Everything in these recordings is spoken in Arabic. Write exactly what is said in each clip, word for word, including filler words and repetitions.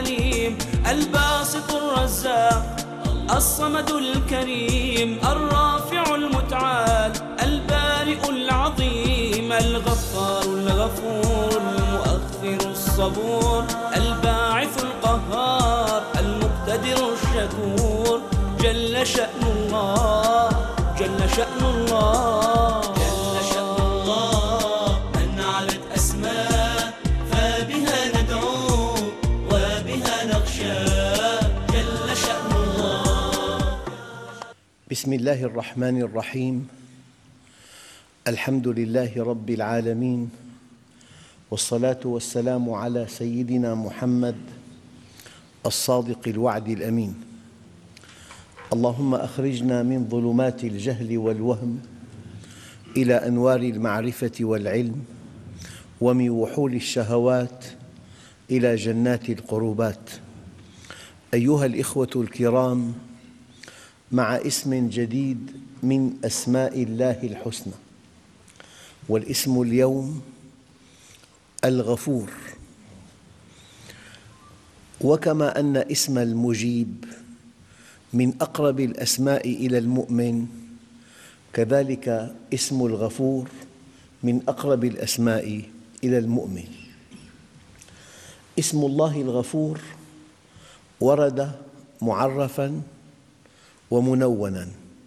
الحليم، الباسط الرزاق الصمد الكريم، الرافع المتعال البارئ العظيم، الغفار الغفور المؤخر الصبور، الباعث القهار المقتدر الشكور. جل شأن الله جل شأن الله جل شأن الله من علت أسماء فبها ندعو وبها نخشى. جل شأن الله. بسم الله الرحمن الرحيم. الحمد لله رب العالمين، والصلاة والسلام على سيدنا محمد الصادق الوعد الأمين. اللهم أخرجنا من ظلمات الجهل والوهم إلى أنوار المعرفة والعلم، ومن وحول الشهوات إلى جنات القربات. أيها الإخوة الكرام، مع اسم جديد من أسماء الله الحسنى، والاسم اليوم الغفور. وكما أن اسم المجيب من أقرب الأسماء إلى المؤمن، كذلك اسم الغفور من أقرب الأسماء إلى المؤمن. اسم الله الغفور ورد معرفاً ومنونا.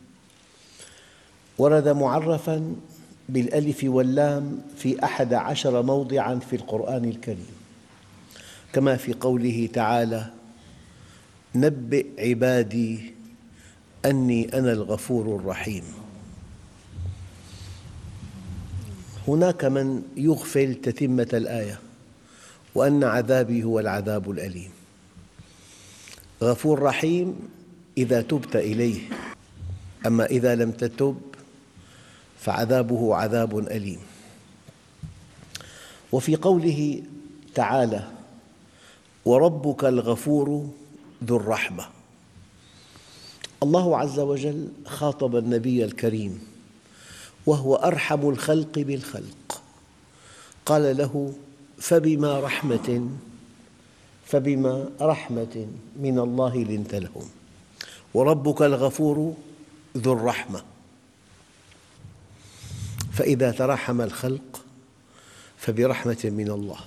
ورد معرفاً بالألف واللام في أحد عشر موضعاً في القرآن الكريم، كما في قوله تعالى: نبئ عبادي أني أنا الغفور الرحيم. هناك من يغفل تتمة الآية: وأن عذابي هو العذاب الأليم. غفور رحيم إذا تبت إليه، أما إذا لم تتب فعذابه عذاب أليم. وفي قوله تعالى: وربك الغفور ذو الرحمة، الله عز وجل خاطب النبي الكريم وهو أرحم الخلق بالخلق، قال له: فبما رحمة فبما رحمة من الله لنت لهم، وربك الغفور ذو الرحمة. فإذا ترحم الخلق فبرحمة من الله.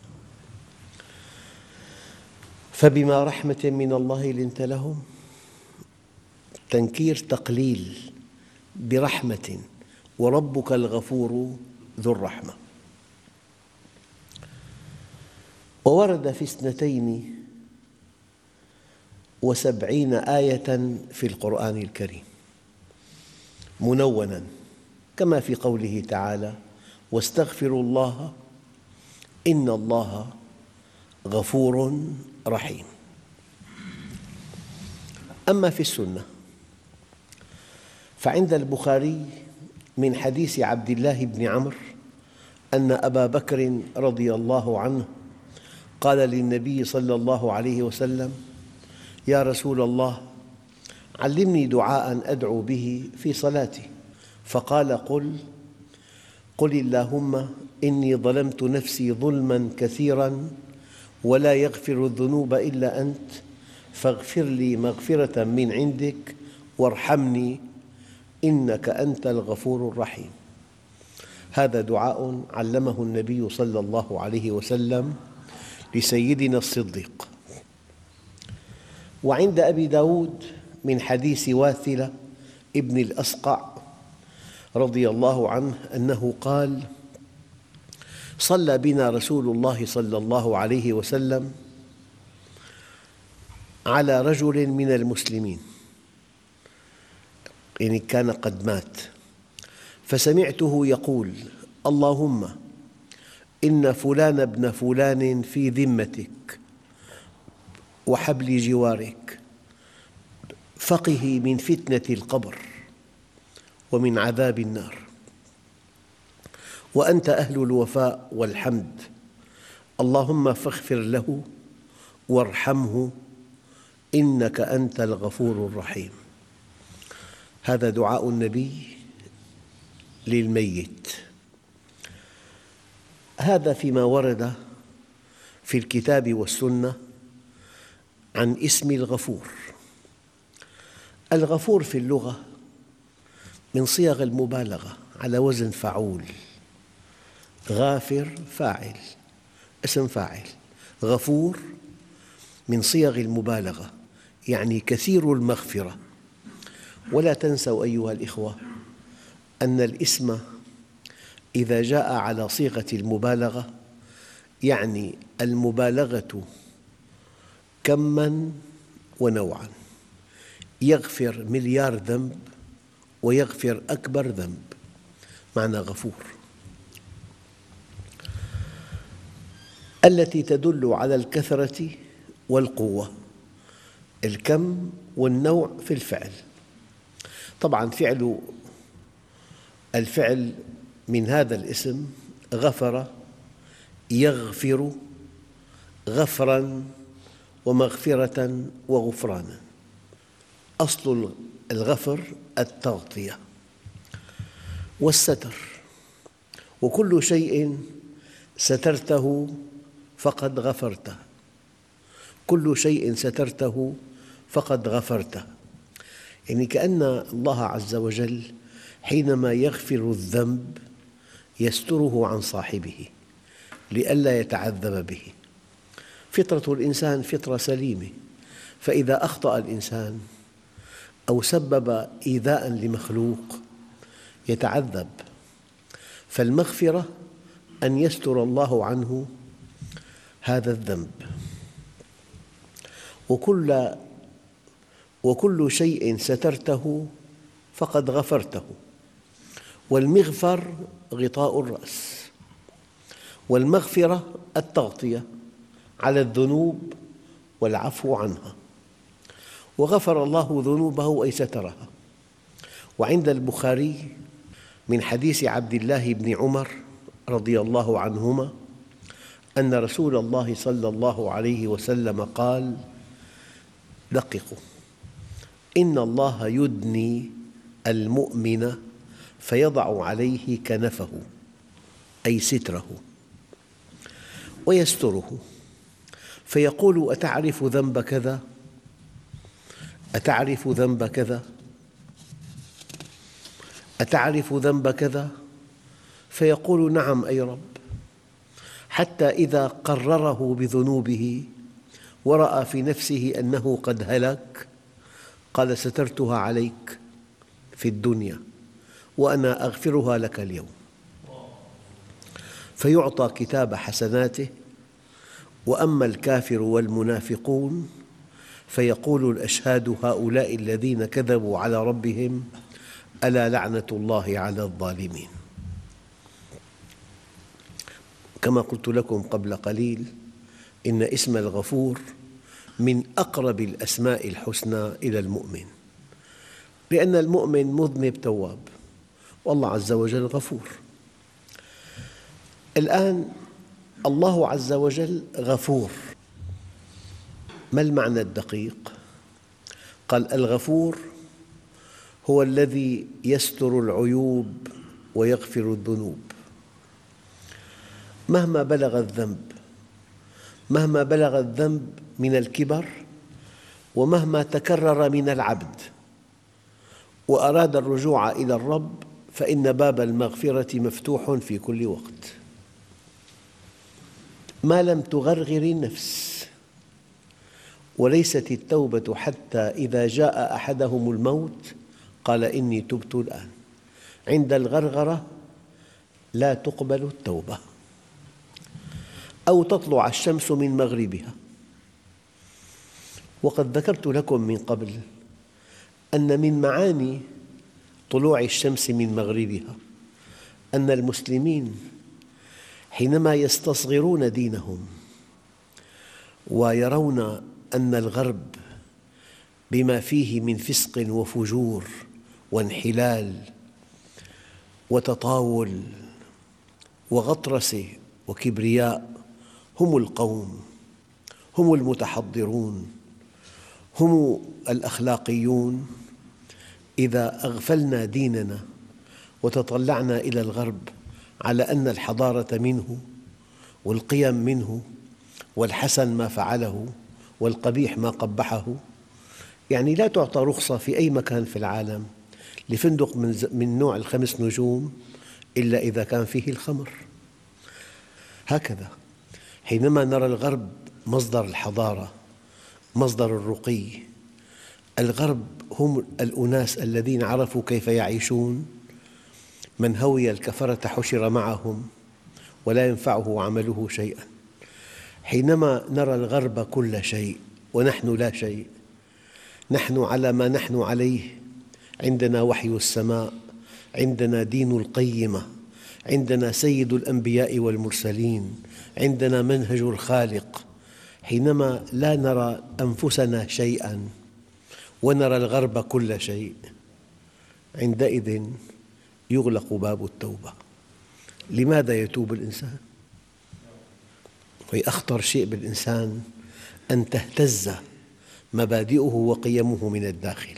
فبما رحمة من الله لنت لهم، تنكير تقليل برحمة، وربك الغفور ذو الرحمة. وورد في اثنتين وسبعين آية في القرآن الكريم منوناً، كما في قوله تعالى: واستغفروا الله إن الله غفور رحيم. أما في السنة فعند البخاري من حديث عبد الله بن عمرو أن أبا بكر رضي الله عنه قال للنبي صلى الله عليه وسلم: يا رسول الله، علمني دعاء أدعو به في صلاتي. فقال: قل قل اللهم إني ظلمت نفسي ظلماً كثيراً ولا يغفر الذنوب إلا أنت، فاغفر لي مغفرة من عندك وارحمني إنك أنت الغفور الرحيم. هذا دعاء علمه النبي صلى الله عليه وسلم لسيدنا الصديق. وعند أبي داود من حديث واثلة ابن الأسقع رضي الله عنه أنه قال: صلى بنا رسول الله صلى الله عليه وسلم على رجل من المسلمين، يعني كان قد مات، فسمعته يقول: اللهم إن فلان ابن فلان في ذمتك وحبل جوارك، فقه من فتنة القبر ومن عذاب النار، وأنت أهل الوفاء والحمد، اللهم فاغفر له وارحمه إنك أنت الغفور الرحيم. هذا دعاء النبي للميت. هذا فيما ورد في الكتاب والسنة عن اسم الغفور. الغفور في اللغة من صيغ المبالغة على وزن فعول. غافر فاعل، اسم فاعل. غفور من صيغ المبالغة، يعني كثير المغفرة. ولا تنسوا أيها الإخوة أن الاسم إذا جاء على صيغة المبالغة يعني المبالغة كماً ونوعاً. يغفر مليار ذنب ويغفر أكبر ذنب، معنى غفور. التي تدل على الكثرة والقوة، الكم والنوع في الفعل. طبعاً فعل الفعل من هذا الاسم غفر، يغفر، غفراً ومغفرة وغفرانا. أصل الغفر التغطية والستر، وكل شيء سترته فقد غفرته، كل شيء سترته فقد غفرته. يعني كأن الله عز وجل حينما يغفر الذنب يستره عن صاحبه لئلا يتعذب به. فطرة الإنسان فطرة سليمة، فإذا أخطأ الإنسان أو سبب إيذاء لمخلوق يتعذب، فالمغفرة أن يستر الله عنه هذا الذنب. وكل وكل شيء سترته فقد غفرته. والمغفر غطاء الرأس، والمغفرة التغطية على الذنوب والعفو عنها. وغفر الله ذنوبه أي سترها. وعند البخاري من حديث عبد الله بن عمر رضي الله عنهما أن رسول الله صلى الله عليه وسلم قال: دققوا، إن الله يدني المؤمن فيضع عليه كنفه أي ستره ويستره، فيقول: أتعرف ذنب كذا؟ أتعرف ذنب كذا؟ أتعرف ذنب كذا؟ فيقول: نعم أي رب. حتى إذا قرره بذنوبه ورأى في نفسه أنه قد هلك قال: سترتها عليك في الدنيا وأنا أغفرها لك اليوم. فيعطى كتاب حسناته. وأما الكافر والمنافقون فيقول الأشهاد هؤلاء الذين كذبوا على ربهم ألا لعنة الله على الظالمين. كما قلت لكم قبل قليل إن اسم الغفور من أقرب الأسماء الحسنى إلى المؤمن، لأن المؤمن مذنب تواب والله عز وجل غفور. الآن الله عز وجل غفور، ما المعنى الدقيق؟ قال: الغفور هو الذي يستر العيوب ويغفر الذنوب مهما بلغ الذنب، مهما بلغ الذنب من الكبر، ومهما تكرر من العبد وأراد الرجوع إلى الرب فإن باب المغفرة مفتوح في كل وقت ما لم تغرغر النفس. وليست التوبة حتى إذا جاء أحدهم الموت قال: إني تبت الآن. عند الغرغرة لا تقبل التوبة. أو تطلع الشمس من مغربها. وقد ذكرت لكم من قبل أن من معاني طلوع الشمس من مغربها أن المسلمين حينما يستصغرون دينهم ويرون أن الغرب بما فيه من فسق وفجور وانحلال وتطاول وغطرسة وكبرياء هم القوم، هم المتحضرون، هم الأخلاقيون، إذا أغفلنا ديننا وتطلعنا إلى الغرب على أن الحضارة منه والقيم منه والحسن ما فعله والقبيح ما قبحه. يعني لا تعطى رخصة في أي مكان في العالم لفندق من نوع الخمس نجوم إلا إذا كان فيه الخمر. هكذا حينما نرى الغرب مصدر الحضارة، مصدر الرقي، الغرب هم الأناس الذين عرفوا كيف يعيشون. من هوي الكفرة حشر معهم ولا ينفعه عمله شيئا. حينما نرى الغرب كل شيء ونحن لا شيء، نحن على ما نحن عليه، عندنا وحي السماء، عندنا دين القيمة، عندنا سيد الأنبياء والمرسلين، عندنا منهج الخالق. حينما لا نرى أنفسنا شيئا ونرى الغرب كل شيء، عندئذ يغلق باب التوبة. لماذا يتوب الإنسان؟ وأخطر شيء بالإنسان أن تهتز مبادئه وقيمه من الداخل.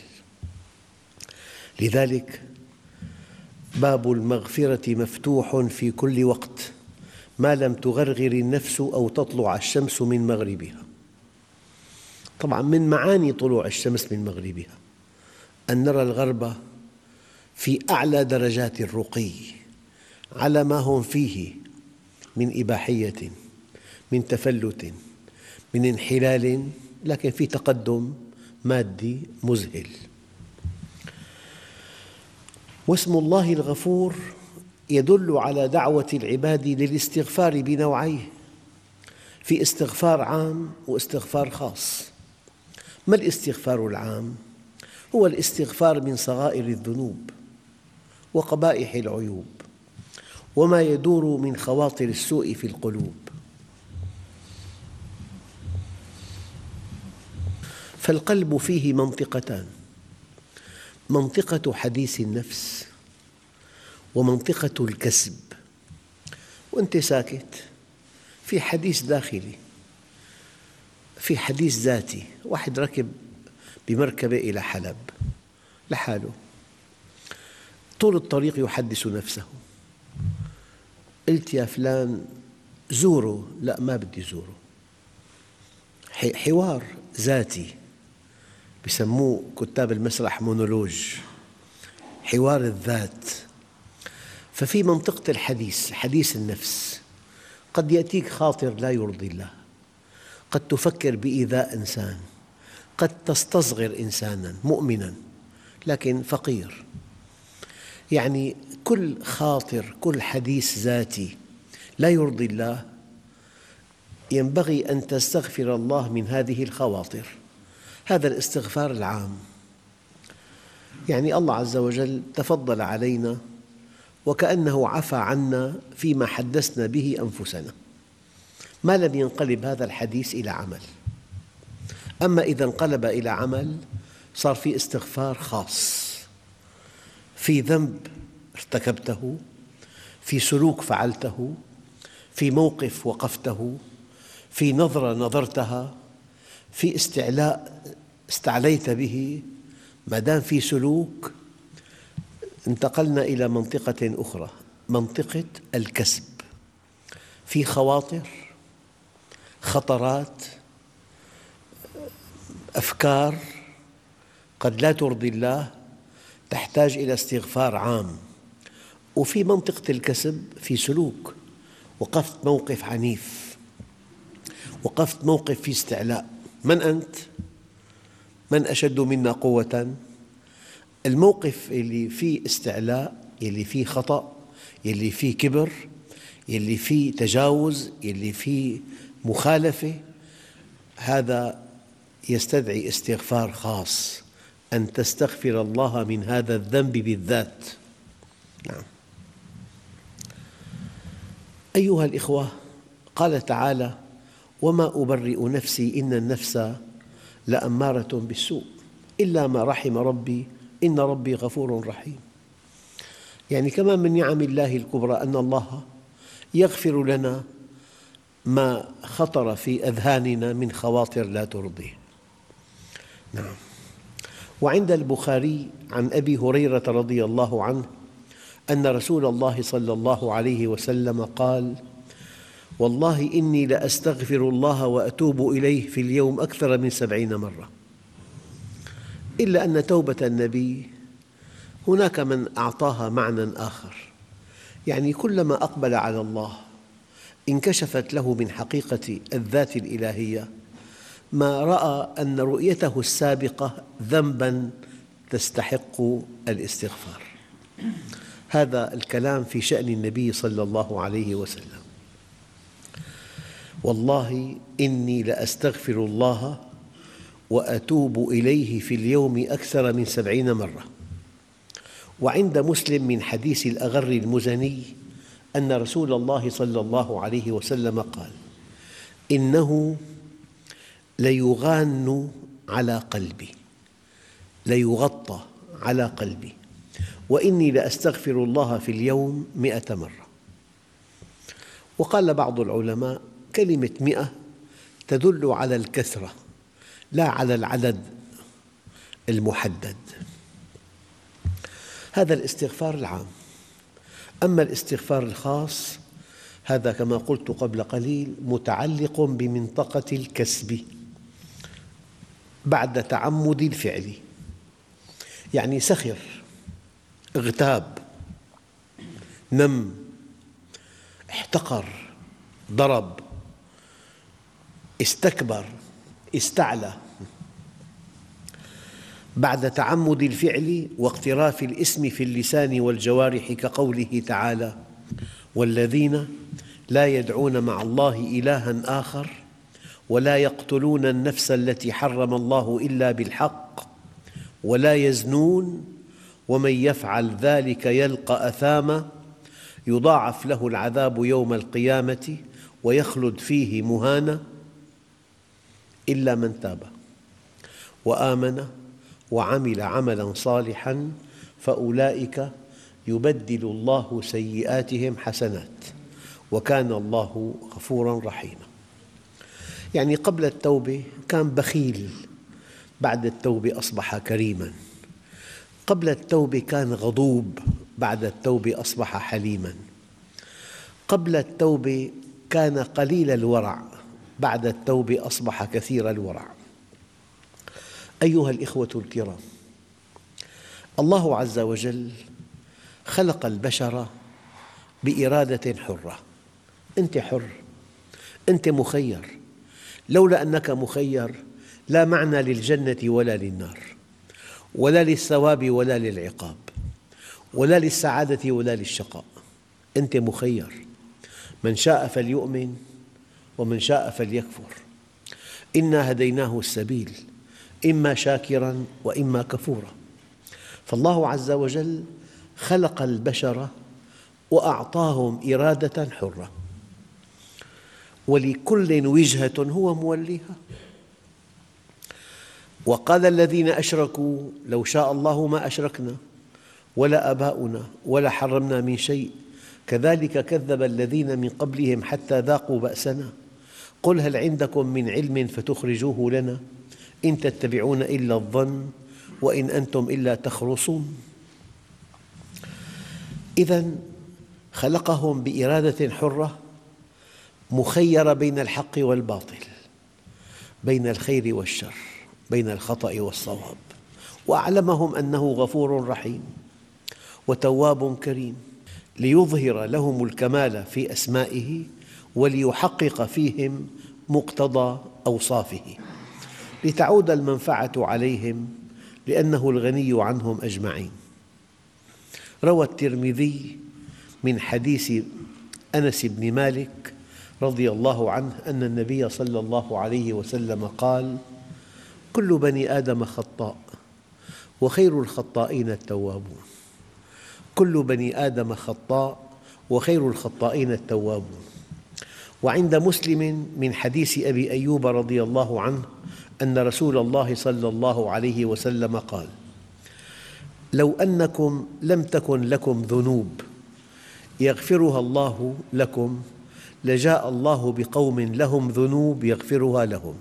لذلك باب المغفرة مفتوح في كل وقت ما لم تغرغر النفس أو تطلع الشمس من مغربها. طبعاً من معاني طلوع الشمس من مغربها أن نرى الغرب في أعلى درجات الرقي على ما هم فيه من إباحية، من تفلت، من انحلال، لكن في تقدم مادي مذهل. واسم الله الغفور يدل على دعوة العباد للاستغفار بنوعيه، في استغفار عام واستغفار خاص. ما الاستغفار العام؟ هو الاستغفار من صغائر الذنوب وقبائح العيوب وما يدور من خواطر السوء في القلوب. فالقلب فيه منطقتان: منطقة حديث النفس ومنطقة الكسب. وأنت ساكت، في حديث داخلي، في حديث ذاتي. واحد ركب بمركبة إلى حلب لحاله، طول الطريق يحدث نفسه: قلت يا فلان زوره، لا ما بدي زوره. حوار ذاتي بسموه كتاب المسرح مونولوج، حوار الذات. ففي منطقة الحديث، حديث النفس، قد يأتيك خاطر لا يرضي الله، قد تفكر بإيذاء إنسان، قد تستصغر إنسانا مؤمنا لكن فقير. يعني كل خاطر، كل حديث ذاتي لا يرضي الله ينبغي أن تستغفر الله من هذه الخواطر. هذا الاستغفار العام. يعني الله عز وجل تفضل علينا وكأنه عفى عنا فيما حدثنا به أنفسنا، ما لم ينقلب هذا الحديث إلى عمل. أما إذا انقلب إلى عمل صار في استغفار خاص، في ذنب ارتكبته، في سلوك فعلته، في موقف وقفته، في نظرة نظرتها، في استعلاء استعليت به. ما دام في سلوك انتقلنا إلى منطقة أخرى، منطقة الكسب. في خواطر، خطرات، أفكار قد لا ترضي الله تحتاج إلى استغفار عام. وفي منطقة الكسب في سلوك، وقفت موقف عنيف، وقفت موقف في استعلاء. من أنت؟ من أشد منا قوة؟ الموقف اللي فيه استعلاء، اللي فيه خطأ، اللي فيه كبر، اللي فيه تجاوز، اللي فيه مخالفة، هذا يستدعي استغفار خاص، أن تستغفر الله من هذا الذنب بالذات. نعم. أيها الإخوة، قال تعالى: وما أبرئ نفسي إن النفس لأمارة بالسوء إلا ما رحم ربي إن ربي غفور رحيم. يعني كمان من نعم الله الكبرى أن الله يغفر لنا ما خطر في أذهاننا من خواطر لا ترضيه. نعم. وعند البخاري عن أبي هريرة رضي الله عنه أن رسول الله صلى الله عليه وسلم قال: والله إني لأستغفر الله وأتوب إليه في اليوم أكثر من سبعين مرة. إلا أن توبة النبي هناك من أعطاها معنى آخر، يعني كلما أقبل على الله انكشفت له من حقيقة الذات الإلهية ما رأى أن رؤيته السابقة ذنباً تستحق الاستغفار. هذا الكلام في شأن النبي صلى الله عليه وسلم. والله إني لأستغفر الله وأتوب إليه في اليوم أكثر من سبعين مرة. وعند مسلم من حديث الأغر المزني أن رسول الله صلى الله عليه وسلم قال: إنه ليغان على قلبي، ليغطى على قلبي، وإني لأستغفر الله في اليوم مئة مرة. وقال بعض العلماء: كلمة مئة تدل على الكثرة لا على العدد المحدد. هذا الاستغفار العام. أما الاستغفار الخاص هذا كما قلت قبل قليل متعلق بمنطقة الكسب بعد تعمد الفعل، يعني سخر، اغتاب، نم، احتقر، ضرب، استكبر، استعلى، بعد تعمد الفعل واقتراف الاسم في اللسان والجوارح، كقوله تعالى: والذين لا يدعون مع الله إلها آخر ولا يقتلون النفس التي حرم الله إلا بالحق ولا يزنون ومن يفعل ذلك يلقى أثاما يضاعف له العذاب يوم القيامة ويخلد فيه مهانا إلا من تاب وآمن وعمل عملاً صالحاً فأولئك يبدل الله سيئاتهم حسنات وكان الله غفوراً رحيماً. يعني قبل التوبة كان بخيل، بعد التوبة أصبح كريماً. قبل التوبة كان غضوب، بعد التوبة أصبح حليماً. قبل التوبة كان قليل الورع، بعد التوبة أصبح كثير الورع. أيها الإخوة الكرام، الله عز وجل خلق البشر بإرادة حرة. أنت حر، أنت مخير. لولا أنك مخير لا معنى للجنة ولا للنار، ولا للثواب ولا للعقاب، ولا للسعادة ولا للشقاء. أنت مخير، من شاء فليؤمن ومن شاء فليكفر. إنا هديناه السبيل إما شاكراً وإما كفوراً. فالله عز وجل خلق البشر وأعطاهم إرادة حرة، ولكل وجهة هو موليها. وقال الذين أشركوا لو شاء الله ما أشركنا ولا آباؤنا ولا حرمنا من شيء كذلك كذب الذين من قبلهم حتى ذاقوا بأسنا قل هل عندكم من علم فتخرجوه لنا إن تتبعون إلا الظن وإن أنتم إلا تخرصون. إذن خلقهم بإرادة حرة مخيرة بين الحق والباطل، بين الخير والشر، بين الخطأ والصواب، وأعلمهم أنه غفور رحيم وتواب كريم، ليظهر لهم الكمال في أسمائه وليحقق فيهم مقتضى أوصافه، لتعود المنفعة عليهم لأنه الغني عنهم أجمعين. روى الترمذي من حديث أنس بن مالك رضي الله عنه أن النبي صلى الله عليه وسلم قال: كل بني آدم خطاء وخير الخطائين التوابون. كل بني آدم خطاء وخير الخطائين التوابون. وعند مسلم من حديث أبي أيوب رضي الله عنه أن رسول الله صلى الله عليه وسلم قال: لو أنكم لم تكن لكم ذنوب يغفرها الله لكم لجاء الله بقوم لهم ذنوب يغفرها لهم.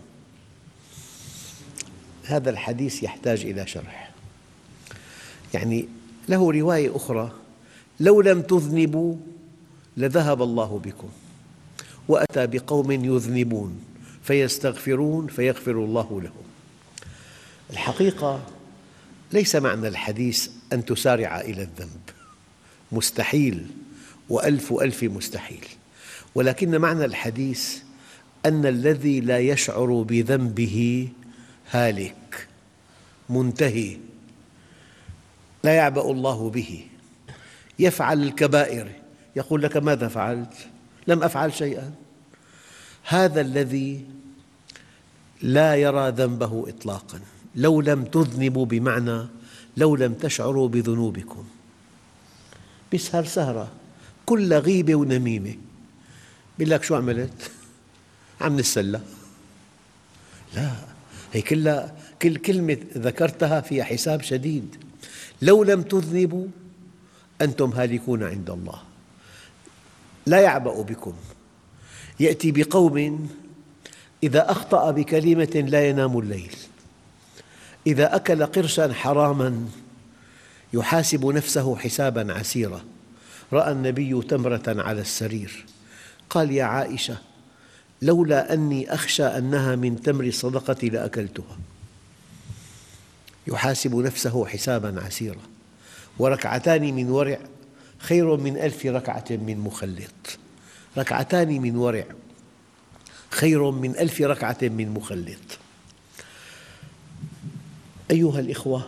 هذا الحديث يحتاج إلى شرح، يعني له رواية أخرى: لو لم تذنبوا لذهب الله بكم وأتى بقوم يذنبون فيستغفرون فيغفر الله لهم. الحقيقة ليس معنى الحديث أن تسارع إلى الذنب، مستحيل وألف ألف مستحيل، ولكن معنى الحديث أن الذي لا يشعر بذنبه هالك منتهي، لا يعبأ الله به، يفعل الكبائر يقول لك ماذا فعلت؟ لم أفعل شيئا. هذا الذي لا يرى ذنبه إطلاقا. لو لم تذنبوا بمعنى لو لم تشعروا بذنوبكم، بيسهر سهرة كل غيبة ونميمة، بيقول لك شو عملت؟ عم نتسلى. لا، هي كلها كل كلمة ذكرتها فيها حساب شديد. لو لم تذنبوا أنتم هالكون عند الله. لا يعبأ بكم، يأتي بقوم إذا أخطأ بكلمة لا ينام الليل، إذا أكل قرشا حراما يحاسب نفسه حسابا عسيرا. رأى النبي تمرة على السرير قال يا عائشة لولا أني أخشى أنها من تمر الصدقة لأكلتها. يحاسب نفسه حسابا عسيرا. وركعتان من ورع خير من ألف ركعة من مخلط. ركعتان من ورع خير من ألف ركعة من مخلط. أيها الإخوة،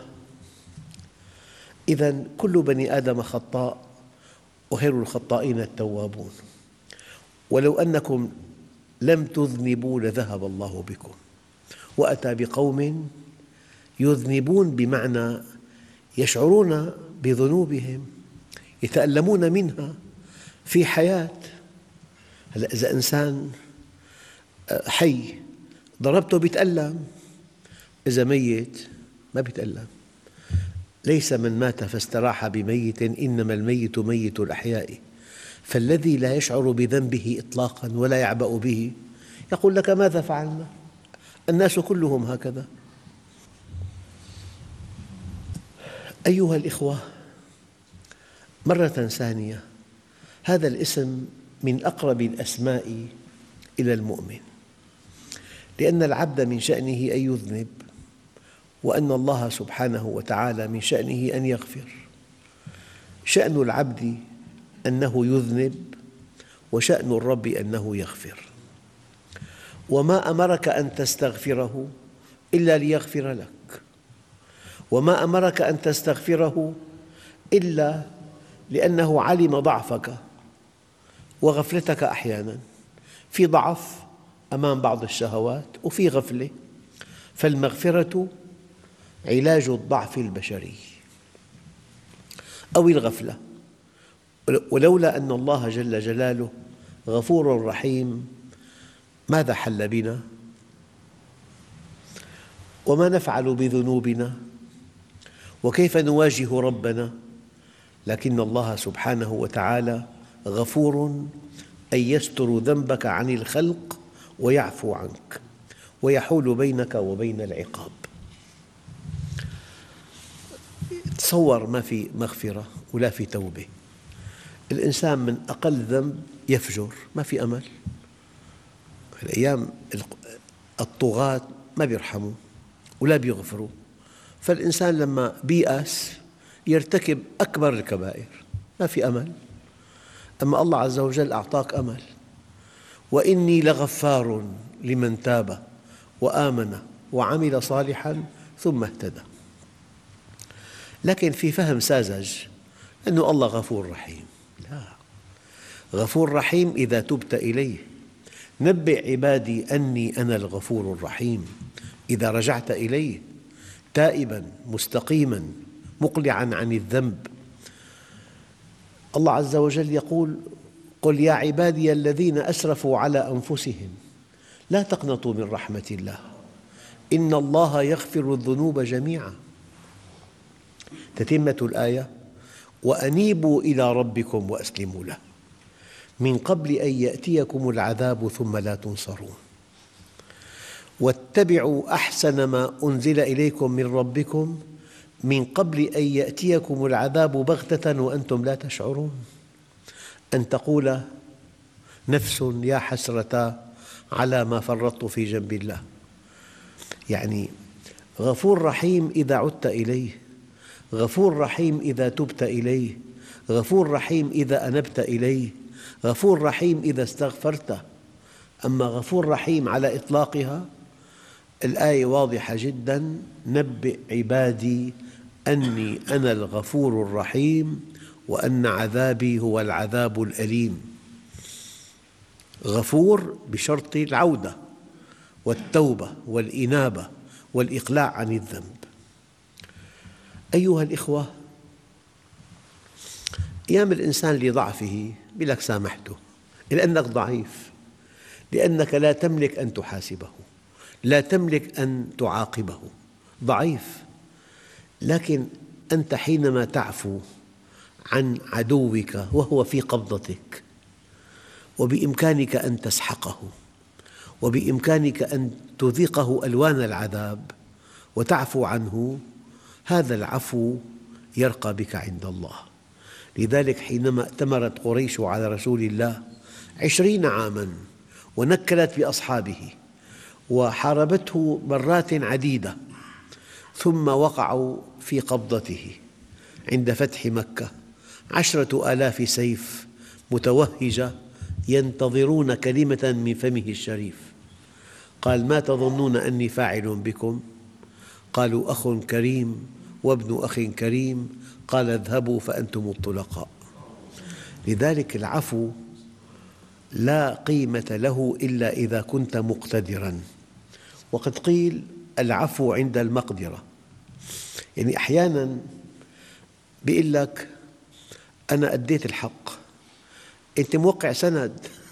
إذن كل بني آدم خطاء وخير الخطائين التوابون. ولو أنكم لم تذنبوا لذهب الله بكم. وأتى بقوم يذنبون بمعنى يشعرون بذنوبهم، يتألمون منها في حياة. هلأ إذا إنسان حي ضربته بيتألم، إذا ميت ما بيتألم. ليس من مات فاستراح بميت، إنما الميت ميت الأحياء. فالذي لا يشعر بذنبه إطلاقا ولا يعبأ به يقول لك ماذا فعلنا؟ الناس كلهم هكذا. أيها الإخوة، مرة ثانية، هذا الاسم من أقرب الأسماء إلى المؤمن، لأن العبد من شأنه أن يذنب، وأن الله سبحانه وتعالى من شأنه أن يغفر. شأن العبد أنه يذنب، وشأن الرب أنه يغفر. وما أمرك أن تستغفره إلا ليغفر لك، وما أمرك أن تستغفره إلا لأنه علم ضعفك وغفلتك أحياناً. في ضعف أمام بعض الشهوات وفي غفلة، فالمغفرة علاج الضعف البشري أو الغفلة. ولولا أن الله جل جلاله غفور رحيم ماذا حل بنا؟ وما نفعل بذنوبنا؟ وكيف نواجه ربنا؟ لكن الله سبحانه وتعالى غفور، أي يستر ذنبك عن الخلق ويعفو عنك ويحول بينك وبين العقاب. تصور ما في مغفرة ولا في توبة. الإنسان من أقل ذنب يفجر، ما في أمل. الأيام الطغاة ما بيرحموا ولا بيغفروا، فالإنسان لما بيأس يرتكب أكبر الكبائر، ما في أمل. أما الله عز وجل أعطاك أمل. وإني لغفار لمن تاب وآمن وعمل صالحاً ثم اهتدى. لكن في فهم ساذج أن الله غفور رحيم. لا، غفور رحيم إذا تبت إليه. نبئ عبادي أني أنا الغفور الرحيم إذا رجعت إليه تائباً مستقيماً مقلعاً عن الذنب. الله عز وجل يقول قل يا عبادي الذين أسرفوا على أنفسهم لا تقنطوا من رحمة الله إن الله يغفر الذنوب جميعاً. تتمة الآية وأنيبوا إلى ربكم وأسلموا له من قبل أن يأتيكم العذاب ثم لا تنصرون واتبعوا أحسن ما أنزل إليكم من ربكم من قبل أن يأتيكم العذاب بغتة وأنتم لا تشعرون. أن تقول نفس يا حسرة على ما فرطت في جنب الله. يعني غفور رحيم إذا عدت إليه، غفور رحيم إذا تبت إليه، غفور رحيم إذا أنبت إليه، غفور رحيم إذا استغفرت. أما غفور رحيم على إطلاقها، الآية واضحة جدا: نبئ عبادي أني أنا الغفور الرحيم وأن عذابي هو العذاب الأليم. غفور بشرط العودة والتوبة والإنابة والإقلاع عن الذنب. أيها الإخوة، أيام الإنسان لضعفه يقول لك سامحته، لأنك ضعيف، لأنك لا تملك أن تحاسبه، لا تملك أن تعاقبه، ضعيف. لكن أنت حينما تعفو عن عدوك وهو في قبضتك، وبإمكانك أن تسحقه، وبإمكانك أن تذيقه ألوان العذاب وتعفو عنه، هذا العفو يرقى بك عند الله. لذلك حينما ائتمرت قريش على رسول الله عشرين عاماً ونكلت بأصحابه وحاربته مرات عديدة، ثم وقعوا في قبضته عند فتح مكة عشرة آلاف سيف متوهجة ينتظرون كلمة من فمه الشريف. قال: ما تظنون أني فاعل بكم؟ قالوا: أخ كريم وابن أخ كريم. قال: اذهبوا فأنتم الطلقاء. لذلك العفو لا قيمة له إلا إذا كنت مقتدراً. وقد قيل: العفو عند المقدرة. يعني أحياناً بيقول لك: أنا أديت الحق، أنت موقع سند،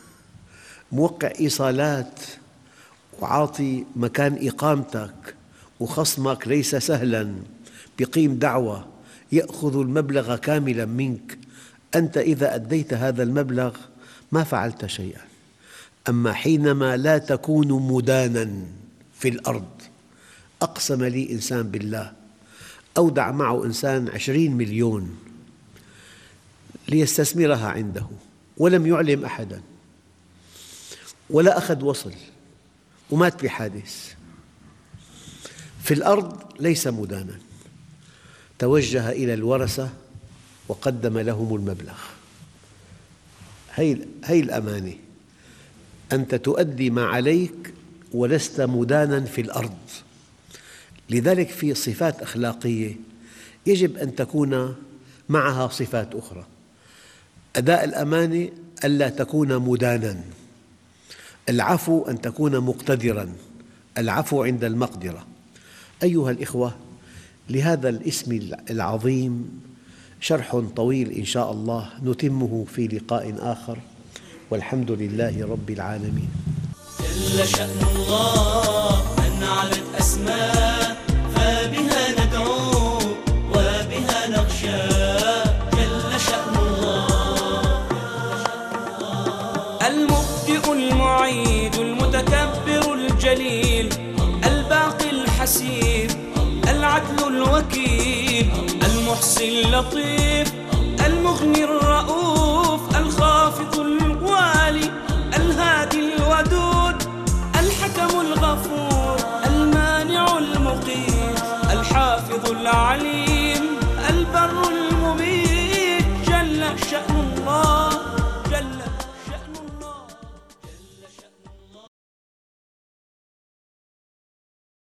موقع إيصالات، وعاطي مكان إقامتك، وخصمك ليس سهلاً، بيقيم دعوة يأخذ المبلغ كاملاً منك. أنت إذا أديت هذا المبلغ ما فعلت شيئاً. أما حينما لا تكون مداناً في الأرض، أقسم لي إنسان بالله، أودع معه إنسان عشرين مليون ليستثمرها عنده، ولم يعلم أحداً، ولا أخذ وصل، ومات بحادث. في الأرض ليس مداناً، توجه إلى الورثة وقدم لهم المبلغ. هذه الأمانة، أنت تؤدي ما عليك ولست مداناً في الأرض. لذلك في صفات أخلاقية يجب أن تكون معها صفات أخرى. أداء الأمانة ألا تكون مداناً، العفو أن تكون مقتدراً، العفو عند المقدرة. أيها الإخوة، لهذا الاسم العظيم شرح طويل إن شاء الله نتمه في لقاء آخر، والحمد لله رب العالمين. جل شأن الله من علت أسماء، فبها ندعو وبها نخشى. جل شأن الله المبدئ المعيد المتكبر الجليل، الباقي الحسيب، العدل الوكيل، المحصي اللطيف، المغني الرؤوف، الخافض الوالي، الهادي الودود، الحكم الغفور، المانع المقيت، الحافظ العليم، البر المبيت. جل شأن الله